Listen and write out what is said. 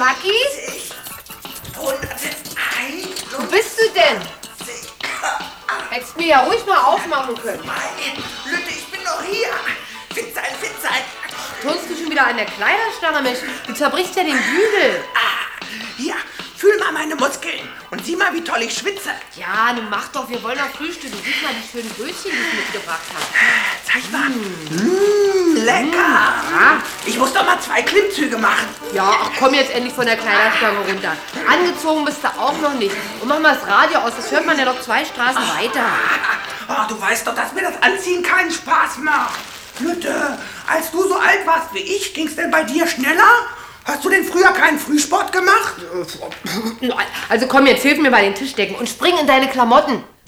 Schmackis? 101. Wo bist du denn? Hättest mir ja ruhig mal aufmachen können. Nein, Lütte, ich bin noch hier. Fit sein. Turnst du schon wieder an der Kleiderstange, Mensch? Du zerbrichst ja den Bügel. Hier, fühl mal meine Muskeln und sieh mal, wie toll ich schwitze. Ja, nun mach doch, wir wollen noch frühstücken. Sieh mal die schönen Brötchen, die ich mitgebracht habe. Zeig mal. Lecker. Ja. Ich muss doch mal 2 Klimmzüge machen. Ja, ach, komm jetzt endlich von der Kleiderstange runter. Angezogen bist du auch noch nicht. Und mach mal das Radio aus, das hört man ja noch 2 Straßen weiter. Oh, du weißt doch, dass mir das Anziehen keinen Spaß macht. Lütte, als du so alt warst wie ich, ging's denn bei dir schneller? Hast du denn früher keinen Frühsport gemacht? Also komm, jetzt hilf mir bei den Tischdecken und spring in deine Klamotten.